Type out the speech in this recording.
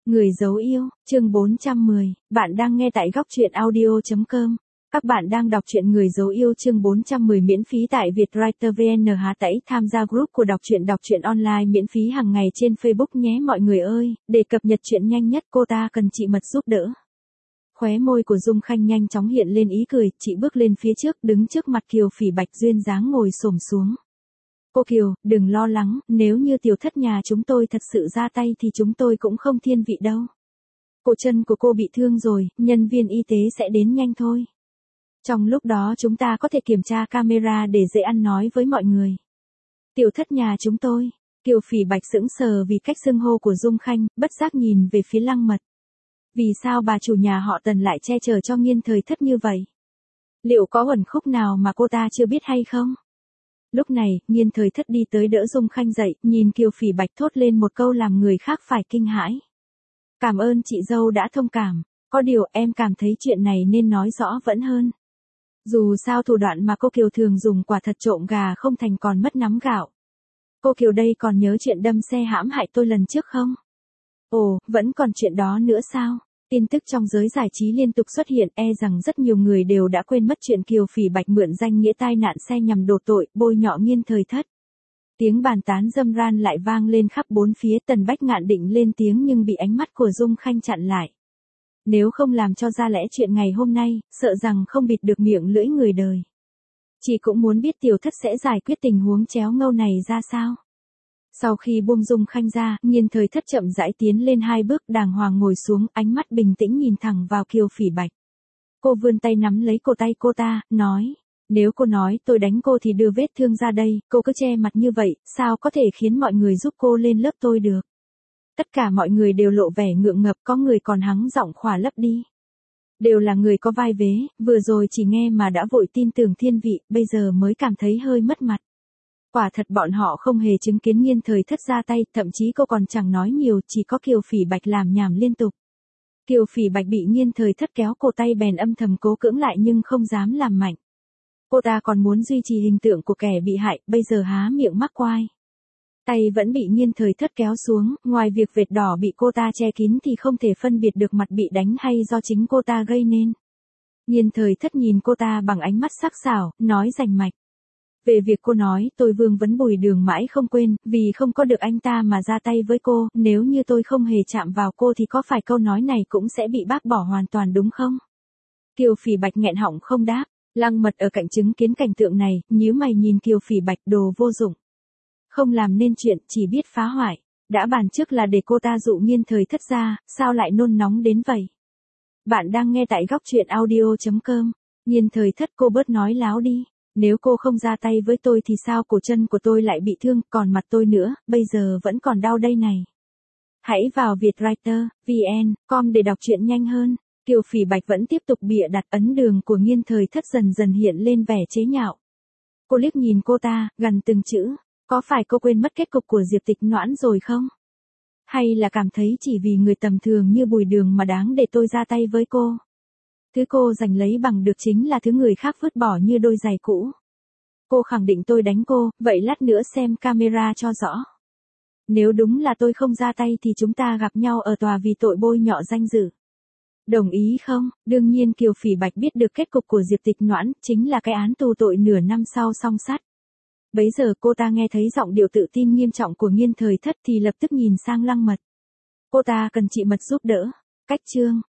Người dấu yêu, chương 410, bạn đang nghe tại góc truyện audio.com. Các bạn đang đọc truyện Người dấu yêu chương 410 miễn phí tại Vietwriter VN. Tẩy tham gia group của đọc truyện online miễn phí hàng ngày trên Facebook nhé mọi người ơi, để cập nhật chuyện nhanh nhất cô ta cần chị Mật giúp đỡ. Khóe môi của Dung Khanh nhanh chóng hiện lên ý cười, chị bước lên phía trước đứng trước mặt Kiều Phỉ Bạch duyên dáng ngồi xổm xuống. Cô Kiều, đừng lo lắng, nếu như tiểu thất nhà chúng tôi thật sự ra tay thì chúng tôi cũng không thiên vị đâu. Cổ chân của cô bị thương rồi, nhân viên y tế sẽ đến nhanh thôi. Trong lúc đó chúng ta có thể kiểm tra camera để dễ ăn nói với mọi người. Tiểu thất nhà chúng tôi, Kiều Phỉ Bạch sững sờ vì cách xưng hô của Dung Khanh, bất giác nhìn về phía Lăng Mật. Vì sao bà chủ nhà họ Tần lại che chở cho Nghiên Thời Thất như vậy? Liệu có uẩn khúc nào mà cô ta chưa biết hay không? Lúc này, Nghiên Thời Thất đi tới đỡ Dung Khanh dậy, nhìn Kiều Phỉ Bạch thốt lên một câu làm người khác phải kinh hãi. Cảm ơn chị dâu đã thông cảm, có điều em cảm thấy chuyện này nên nói rõ vẫn hơn. Dù sao thủ đoạn mà cô Kiều thường dùng quả thật trộm gà không thành còn mất nắm gạo. Cô Kiều đây còn nhớ chuyện đâm xe hãm hại tôi lần trước không? Ồ, vẫn còn chuyện đó nữa sao? Tin tức trong giới giải trí liên tục xuất hiện, rằng rất nhiều người đều đã quên mất chuyện Kiều Phỉ Bạch mượn danh nghĩa tai nạn xe nhằm đổ tội, bôi nhọ Nghiên Thời Thất. Tiếng bàn tán râm ran lại vang lên khắp bốn phía. Tần Bách Ngạn định lên tiếng nhưng bị ánh mắt của Dung Khanh chặn lại. Nếu không làm cho ra lẽ chuyện ngày hôm nay, sợ rằng không bịt được miệng lưỡi người đời. Chị cũng muốn biết tiểu thất sẽ giải quyết tình huống chéo ngâu này ra sao. Sau khi buông Dung Khanh ra, Nghiên Thời Thất chậm rãi tiến lên 2 bước đàng hoàng ngồi xuống, ánh mắt bình tĩnh nhìn thẳng vào Kiều Phỉ Bạch. Cô vươn tay nắm lấy cổ tay cô ta, nói, nếu cô nói tôi đánh cô thì đưa vết thương ra đây, cô cứ che mặt như vậy, sao có thể khiến mọi người giúp cô lên lớp tôi được. Tất cả mọi người đều lộ vẻ ngượng ngập, có người còn hắng giọng khỏa lấp đi. Đều là người có vai vế, vừa rồi chỉ nghe mà đã vội tin tưởng thiên vị, bây giờ mới cảm thấy hơi mất mặt. Quả thật bọn họ không hề chứng kiến Nghiên Thời Thất ra tay, thậm chí cô còn chẳng nói nhiều, chỉ có Kiều Phỉ Bạch làm nhảm liên tục. Kiều Phỉ Bạch bị Nghiên Thời Thất kéo cổ tay bèn âm thầm cố cưỡng lại nhưng không dám làm mạnh. Cô ta còn muốn duy trì hình tượng của kẻ bị hại, bây giờ há miệng mắc oai. Tay vẫn bị Nghiên Thời Thất kéo xuống, ngoài việc vệt đỏ bị cô ta che kín thì không thể phân biệt được mặt bị đánh hay do chính cô ta gây nên. Nghiên Thời Thất nhìn cô ta bằng ánh mắt sắc sảo, nói rành mạch. Về việc cô nói, tôi Vương Vấn Bùi Đường mãi không quên, vì không có được anh ta mà ra tay với cô, nếu như tôi không hề chạm vào cô thì có phải câu nói này cũng sẽ bị bác bỏ hoàn toàn đúng không? Kiều Phỉ Bạch nghẹn họng không đáp. Lăng Mật ở cạnh chứng kiến cảnh tượng này, nhíu mày nhìn Kiều Phỉ Bạch, đồ vô dụng. Không làm nên chuyện, chỉ biết phá hoại. Đã bàn trước là để cô ta dụ Nghiên Thời Thất ra, sao lại nôn nóng đến vậy? Bạn đang nghe tại góc truyện audio.com. Nghiên Thời Thất, cô bớt nói láo đi. Nếu cô không ra tay với tôi thì sao cổ chân của tôi lại bị thương, còn mặt tôi nữa, bây giờ vẫn còn đau đây này. Hãy vào Vietwriter, VN.com để đọc truyện nhanh hơn. Kiều Phỉ Bạch vẫn tiếp tục bịa đặt, ấn đường của Nghiên Thời Thất dần dần hiện lên vẻ chế nhạo. Cô liếc nhìn cô ta, gằn từng chữ, có phải cô quên mất kết cục của Diệp Tịch Noãn rồi không? Hay là cảm thấy chỉ vì người tầm thường như Bùi Đường mà đáng để tôi ra tay với cô? Thứ cô giành lấy bằng được chính là thứ người khác vứt bỏ như đôi giày cũ. Cô khẳng định tôi đánh cô, vậy lát nữa xem camera cho rõ. Nếu đúng là tôi không ra tay thì chúng ta gặp nhau ở tòa vì tội bôi nhọ danh dự. Đồng ý không? Đương nhiên Kiều Phỉ Bạch biết được kết cục của Diệp Tịch Noãn, chính là cái án tù tội nửa năm sau song sắt. Bấy giờ cô ta nghe thấy giọng điệu tự tin nghiêm trọng của Nghiên Thời Thất thì lập tức nhìn sang Lăng Mật. Cô ta cần chị Mật giúp đỡ. Cách chương